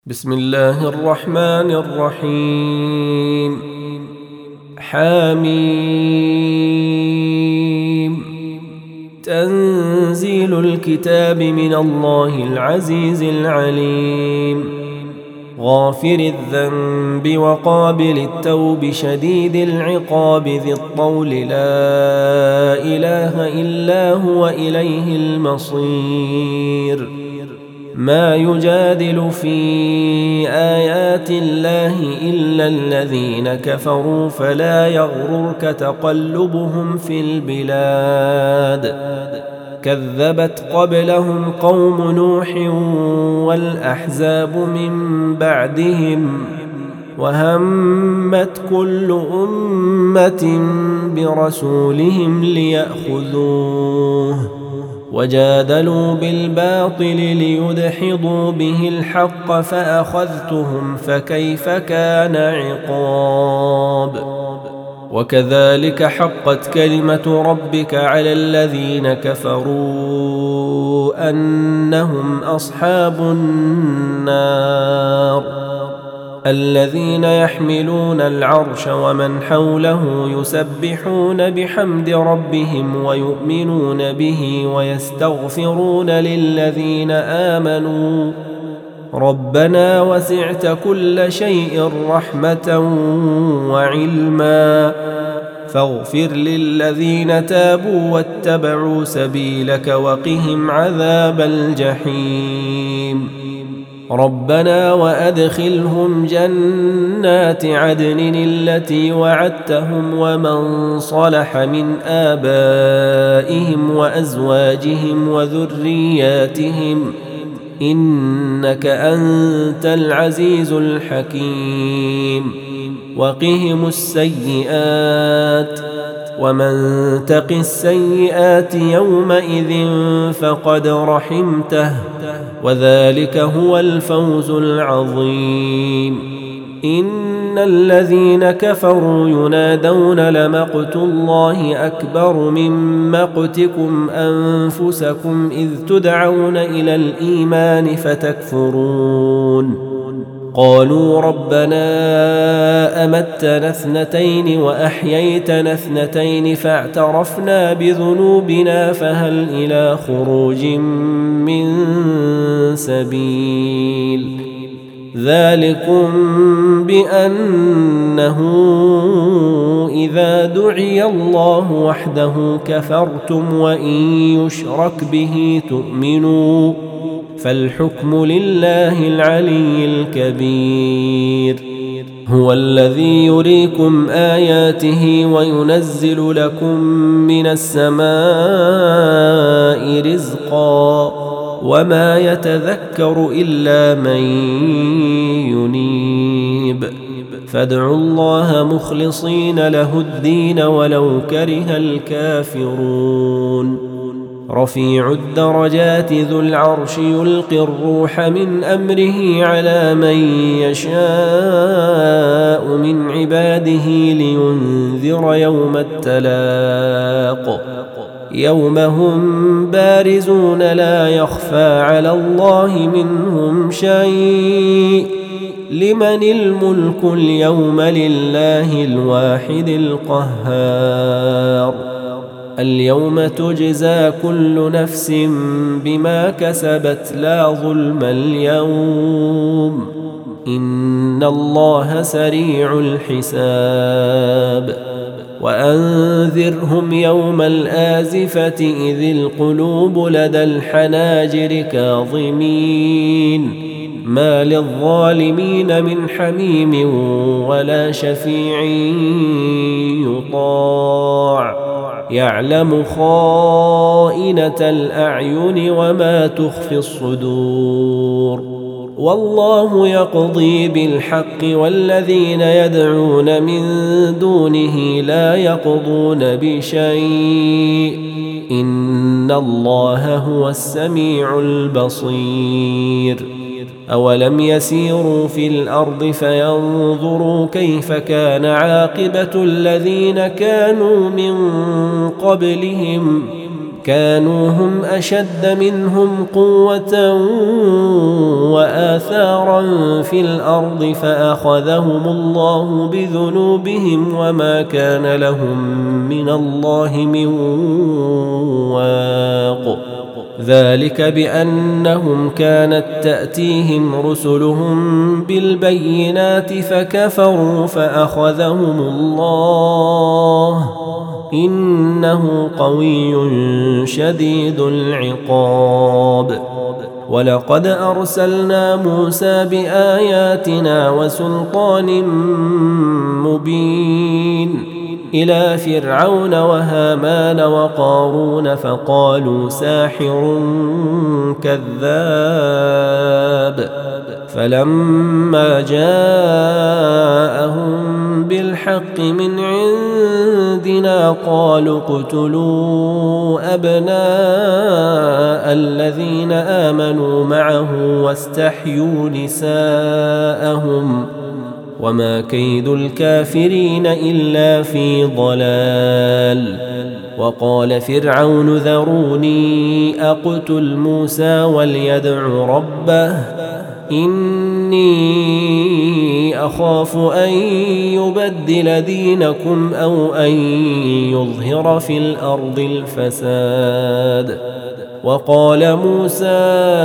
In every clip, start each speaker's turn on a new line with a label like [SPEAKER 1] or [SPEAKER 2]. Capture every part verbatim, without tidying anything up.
[SPEAKER 1] بسم الله الرحمن الرحيم. حميم. تنزيل الكتاب من الله العزيز العليم، غافر الذنب وقابل التوب شديد العقاب ذي الطول لا إله إلا هو إليه المصير. ما يجادل في آيات الله إلا الذين كفروا فلا يغررك تقلبهم في البلاد. كذبت قبلهم قوم نوح والأحزاب من بعدهم، وهمت كل أمة برسولهم ليأخذوه، وجادلوا بالباطل ليدحضوا به الحق فأخذتهم فكيف كان عقاب. وكذلك حقت كلمة ربك على الذين كفروا أنهم أصحاب النار. الذين يحملون العرش ومن حوله يسبحون بحمد ربهم ويؤمنون به ويستغفرون للذين آمنوا ربنا وسعت كل شيء رحمة وعلما فاغفر للذين تابوا واتبعوا سبيلك وقهم عذاب الجحيم. ربنا وأدخلهم جنات عدن التي وعدتهم ومن صلح من آبائهم وأزواجهم وذرياتهم إنك أنت العزيز الحكيم. وقهم السيئات ومن تق السيئات يومئذ فقد رحمته وذلك هو الفوز العظيم. إن الذين كفروا ينادون لمقت الله أكبر من مقتكم أنفسكم إذ تدعون إلى الإيمان فتكفرون. قالوا ربنا أمتنا اثنتين وأحييتنا اثنتين فاعترفنا بذنوبنا فهل إلى خروج من سبيل. ذلكم بأنه إذا دعي الله وحده كفرتم وإن يشرك به تؤمنوا فالحكم لله العلي الكبير. هو الذي يريكم آياته وينزل لكم من السماء رزقا وما يتذكر إلا من ينيب. فادعوا الله مخلصين له الدين ولو كره الكافرون. رفيع الدرجات ذو العرش يلقي الروح من أمره على من يشاء من عباده لينذر يوم التلاق. يوم هم بارزون لا يخفى على الله منهم شيء. لمن الملك اليوم لله الواحد القهار. اليوم تجزى كل نفس بما كسبت لا ظلم اليوم إن الله سريع الحساب. وأنذرهم يوم الآزفة إذ القلوب لدى الحناجر كاظمين ما للظالمين من حميم ولا شفيع يطاع. يعلم خائنة الأعين وما تخفي الصدور. والله يقضي بالحق والذين يدعون من دونه لا يقضون بشيء إن الله هو السميع البصير. أولم يسيروا في الأرض فينظروا كيف كان عاقبة الذين كانوا من قبلهم كانوا هم أشد منهم قوة وآثارا في الأرض فأخذهم الله بذنوبهم وما كان لهم من الله من واق. ذلك بأنهم كانت تأتيهم رسلهم بالبينات فكفروا فأخذهم الله إنه قوي شديد العقاب. ولقد أرسلنا موسى بآياتنا وسلطان مبين إلى فرعون وهامان وقارون فقالوا ساحر كذاب. فلما جاءهم بالحق من عندنا قالوا اقتلوا أبناء الذين آمنوا معه واستحيوا نساءهم وما كيد الكافرين إلا في ضلال. وقال فرعون ذروني أقتل موسى وليدع ربه إني أخاف أن يبدل دينكم أو أن يظهر في الأرض الفساد. وقال موسى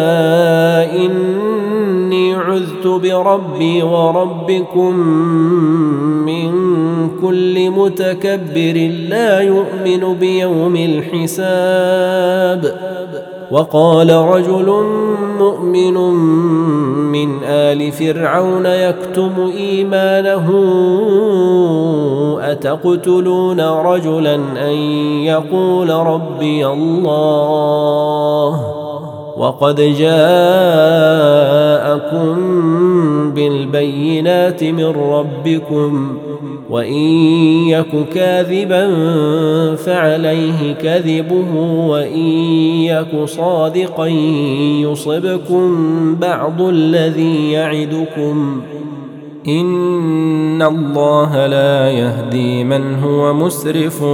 [SPEAKER 1] إني عذت بربي وربكم من كل متكبر لا يؤمن بيوم الحساب. وقال رجل مؤمن من آل فرعون يكتم إيمانه أتقتلون رجلا أن يقول ربي الله وقد جاءكم بالبينات من ربكم وإن يك كاذبا فعليه كذبه وإن يك صادقا يصبكم بعض الذي يعدكم إن الله لا يهدي من هو مسرف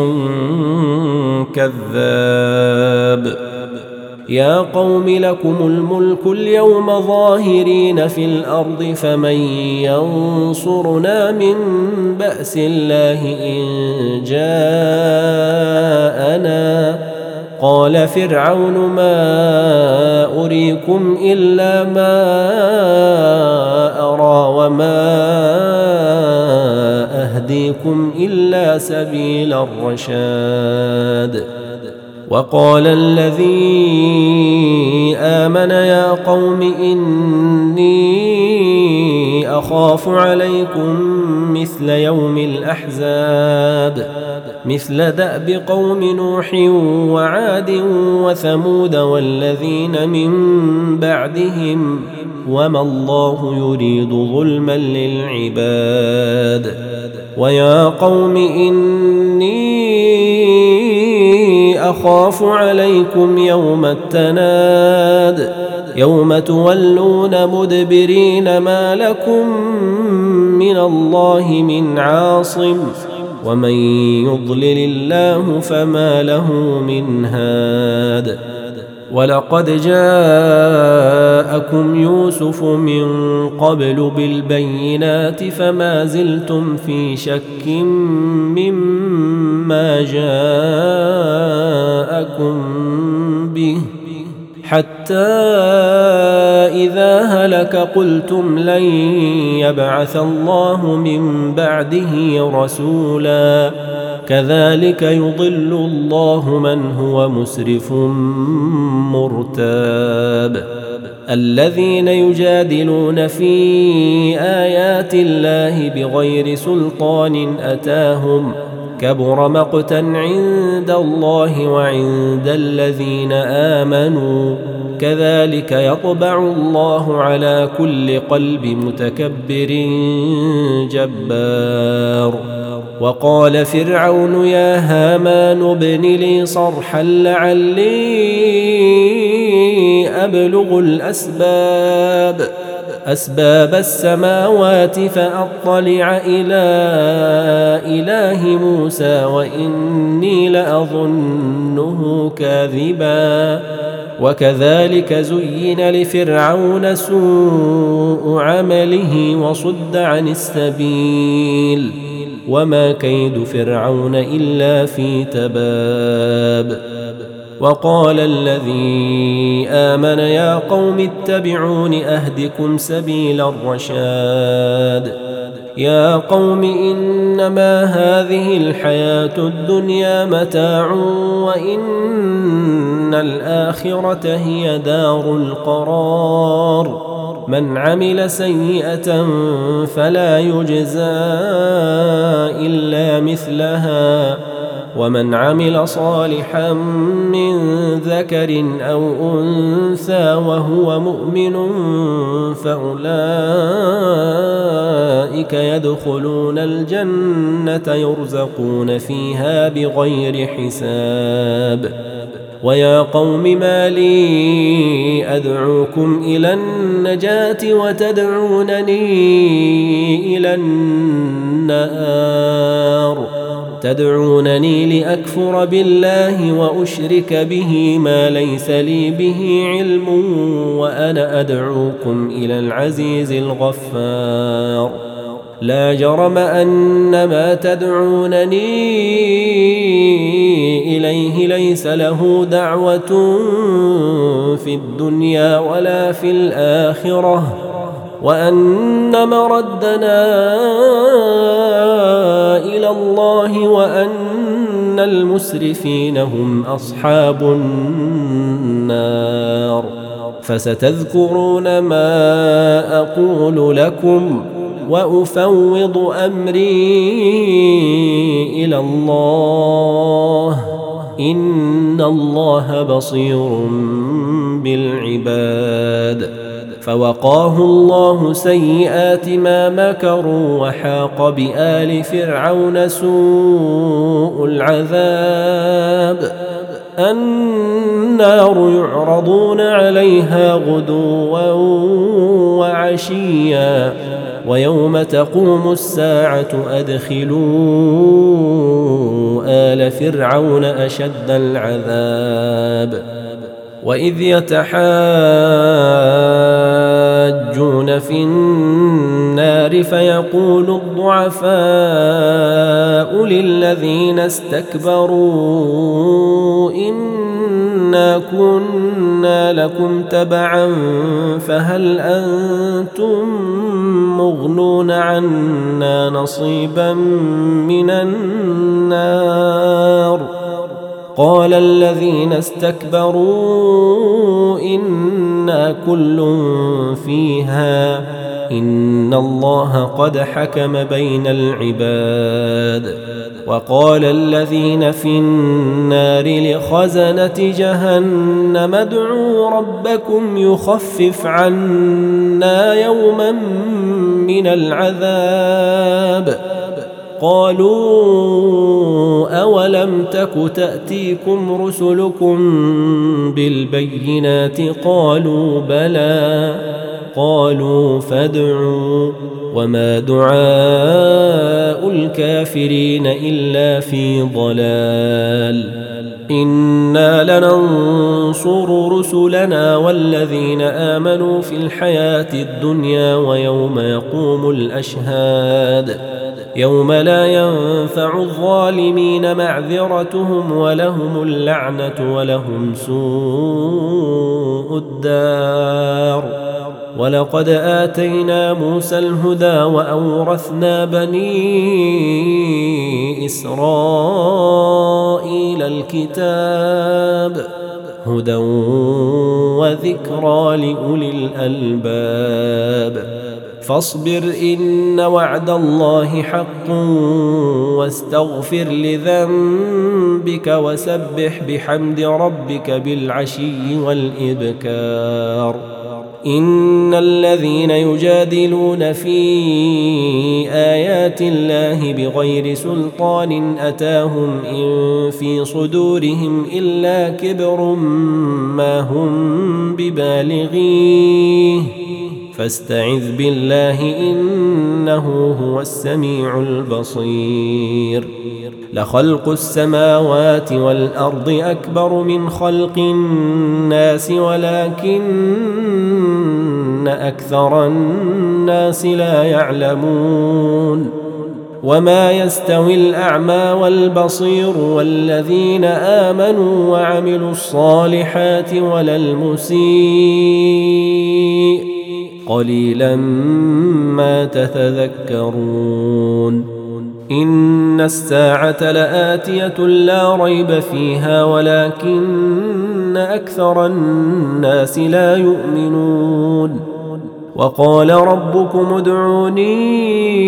[SPEAKER 1] كذاب. يا قوم لكم الملك اليوم ظاهرين في الأرض فمن ينصرنا من بأس الله إن جاءنا. قال فرعون ما أريكم إلا ما أرى وما أهديكم إلا سبيل الرشاد. وقال الذي آمن يا قوم إني أخاف عليكم مثل يوم الأحزاب مثل دأب قوم نوح وعاد وثمود والذين من بعدهم وما الله يريد ظلما للعباد. ويا قوم إني أخاف عليكم يوم التناد يوم تولون مدبرين ما لكم من الله من عاصم ومن يضلل الله فما له من هاد. ولقد جاءكم يوسف من قبل بالبينات فما زلتم في شك مما جاءكم به حتى إذا هلك قلتم لن يبعث الله من بعده رسولا كذلك يضل الله من هو مسرف مرتاب. الذين يجادلون في آيات الله بغير سلطان أتاهم كبر مقتا عند الله وعند الذين آمنوا كذلك يطبع الله على كل قلب متكبر جبار. وقال فرعون يا هامان ابن لي صرحا لعلي أبلغ الأسباب أسباب السماوات فأطلع إلى إله موسى وإني لأظنه كاذبا وكذلك زين لفرعون سوء عمله وصد عن السبيل وما كيد فرعون إلا في تباب. وقال الذي آمن يا قوم اتبعون أهدكم سبيل الرشاد يا قوم إنما هذه الحياة الدنيا متاع وإن الآخرة هي دار القرار من عمل سيئة فلا يجزى إلا مثلها ومن عمل صالحا من ذكر أو أنثى وهو مؤمن فأولئك يدخلون الجنة يرزقون فيها بغير حساب. ويا قوم ما لي أدعوكم إلى النجاة وتدعونني إلى النار تدعونني لأكفر بالله وأشرك به ما ليس لي به علم وأنا أدعوكم إلى العزيز الغفار لا جرم أن ما تدعونني إليه ليس له دعوة في الدنيا ولا في الآخرة وأن مردنا إلى الله وأن المسرفين هم أصحاب النار. فستذكرون ما أقول لكم وأفوض أمري إلى الله إن الله بصير بالعباد. فوقاه الله سيئات ما مكروا وحاق بآل فرعون سوء العذاب النار يعرضون عليها غدوا وعشيا ويوم تقوم الساعة أدخلوا آل فرعون أشد العذاب. وإذ يتحاجون في النار فيقول الضعفاء للذين استكبروا إنا كنا لكم تبعا فهل أنتم مغنون عنا نصيبا من النار قال الذين استكبروا إنا كل فيها إن الله قد حكم بين العباد. وقال الذين في النار لخزنة جهنم ادعوا ربكم يخفف عنا يوما من العذاب قالوا أولم تك تأتيكم رسلكم بالبينات قالوا بلى قالوا فادعوا وما دعاء الكافرين إلا في ضلال إنا لننصر رسلنا والذين آمنوا في الحياة الدنيا ويوم يقوم الأشهاد يوم لا ينفع الظالمين معذرتهم ولهم اللعنة ولهم سوء الدار. ولقد آتينا موسى الهدى وأورثنا بني إسرائيل الكتاب هدى وذكرى لأولي الألباب. فاصبر إن وعد الله حق واستغفر لذنبك وسبح بحمد ربك بالعشي والإبكار. إن الذين يجادلون في آيات الله بغير سلطان أتاهم إن في صدورهم إلا كبر ما هم ببالغيه فاستعذ بالله إنه هو السميع البصير. لخلق السماوات والأرض أكبر من خلق الناس ولكن أكثر الناس لا يعلمون. وما يستوي الأعمى والبصير والذين آمنوا وعملوا الصالحات ولا المسيء قليلا ما تتذكرون. إن الساعة لآتية لا ريب فيها ولكن أكثر الناس لا يؤمنون. وقال ربكم ادعوني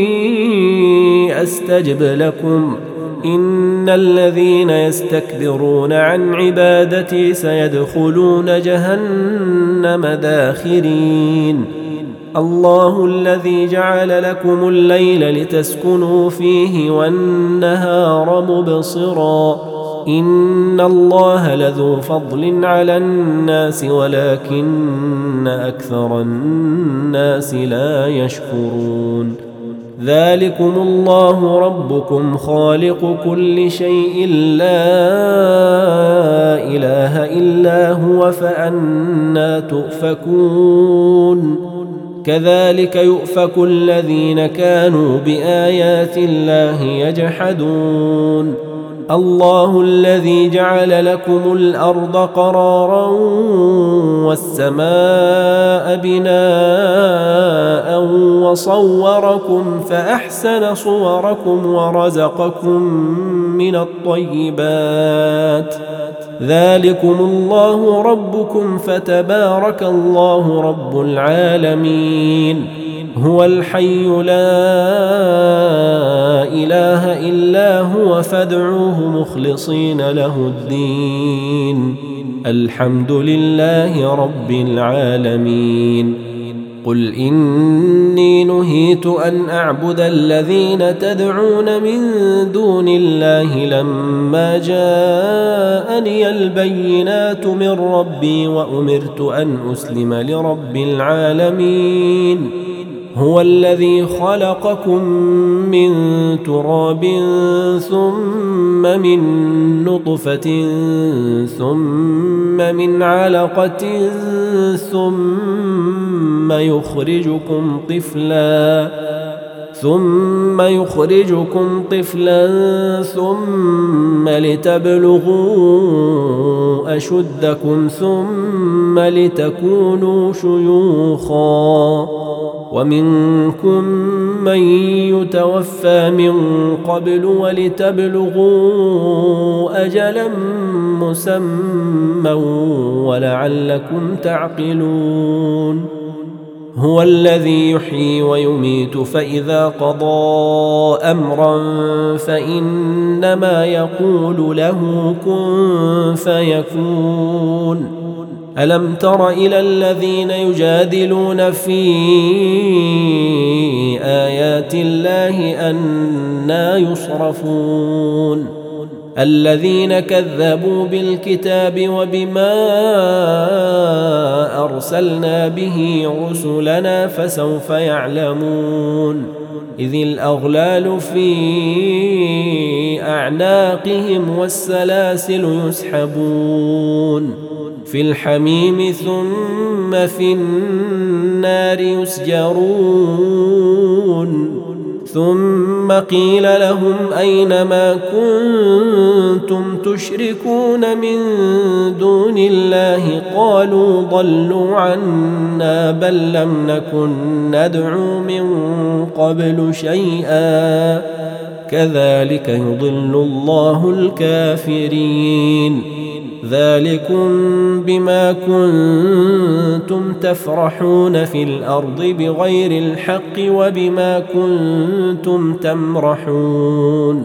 [SPEAKER 1] أستجب لكم إن الذين يستكبرون عن عبادتي سيدخلون جهنم داخرين. الله الذي جعل لكم الليل لتسكنوا فيه والنهار مبصرا إن الله لذو فضل على الناس ولكن أكثر الناس لا يشكرون. ذلكم الله ربكم خالق كل شيء لا إله إلا هو فأنى تؤفكون. كذلك يؤفك الذين كانوا بآيات الله يجحدون. الله الذي جعل لكم الأرض قرارا والسماء بناء وصوركم فأحسن صوركم ورزقكم من الطيبات. ذلكم الله ربكم فتبارك الله رب العالمين. هو الحي لا إله إلا هو فادعوه مخلصين له الدين. الحمد لله رب العالمين. قل إني نهيت أن أعبد الذين تدعون من دون الله لما جاءني البينات من ربي وأمرت أن أسلم لرب العالمين. هو الذي خلقكم من تراب ثم من نطفة ثم من علقة ثم يخرجكم طفلا ثم يخرجكم طفلا ثم لتبلغوا أشدكم ثم لتكونوا شيوخا ومنكم من يتوفى من قبل ولتبلغوا أجلا مسمى ولعلكم تعقلون. هو الذي يحيي ويميت فإذا قضى أمرا فإنما يقول له كن فيكون. ألم تر إلى الذين يجادلون في آيات الله أنى يصرفون. الذين كذبوا بالكتاب وبما أرسلنا به رسلنا فسوف يعلمون. إذ الأغلال في أعناقهم والسلاسل يسحبون في الحميم ثم في النار يسجرون. ثم قيل لهم أين ما كنتم تشركون من دون الله قالوا ضلوا عنا بل لم نكن ندعو من قبل شيئا كذلك يضل الله الكافرين. ذلكم بما كنتم تفرحون في الأرض بغير الحق وبما كنتم تمرحون.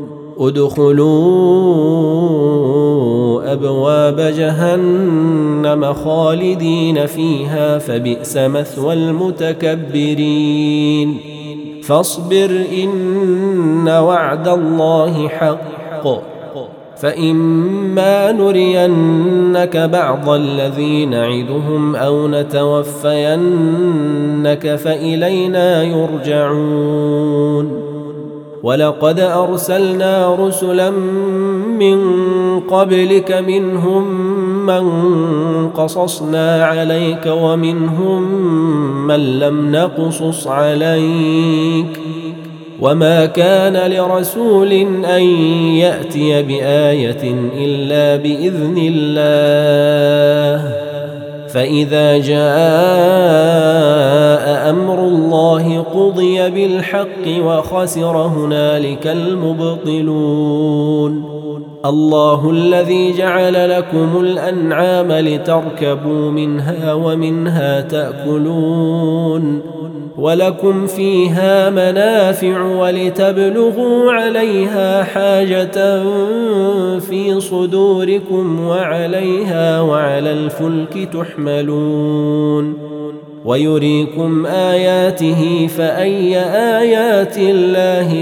[SPEAKER 1] ادخلوا أبواب جهنم خالدين فيها فبئس مثوى المتكبرين. فاصبر إن وعد الله حق فإما نرينك بعض الذي نعدهم أو نتوفينك فإلينا يرجعون. ولقد أرسلنا رسلا من قبلك منهم من قصصنا عليك ومنهم من لم نقصص عليك، وما كان لرسول أن يأتي بآية إلا بإذن الله، فإذا جاء أمر الله قضي بالحق وخسر هنالك المبطلون. الله الذي جعل لكم الأنعام لتركبوا منها ومنها تأكلون، ولكم فيها منافع ولتبلغوا عليها حاجة في صدوركم وعليها وعلى الفلك تحملون، ويريكم آياته فأي آيات الله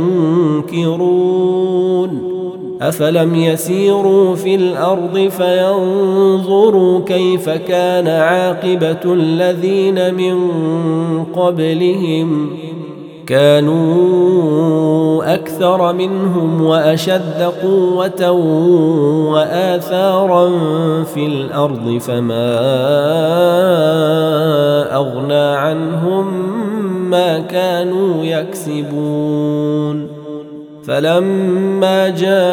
[SPEAKER 1] تنكرون. أفلم يسيروا في الأرض فينظروا كيف كان عاقبة الذين من قبلهم، كانوا أكثر منهم وأشد قوة وآثارا في الأرض، فما أغنى عنهم ما كانوا يكسبون. فلما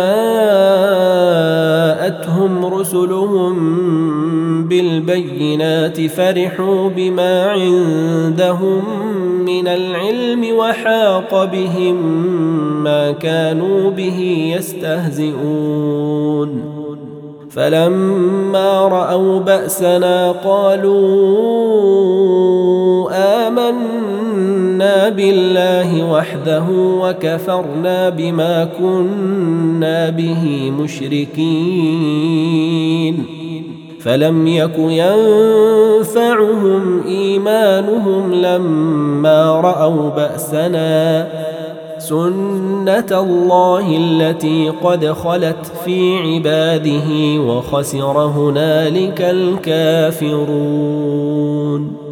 [SPEAKER 1] جاءتهم رسلهم بالبينات فرحوا بما عندهم من العلم وحاق بهم ما كانوا به يستهزئون. فلما رأوا بأسنا قالوا آمنا بالله وحده وكفرنا بما كنا به مشركين. فلم يك ينفعهم إيمانهم لما رأوا بأسنا، سنة الله التي قد خلت في عباده وخسر هنالك الكافرون.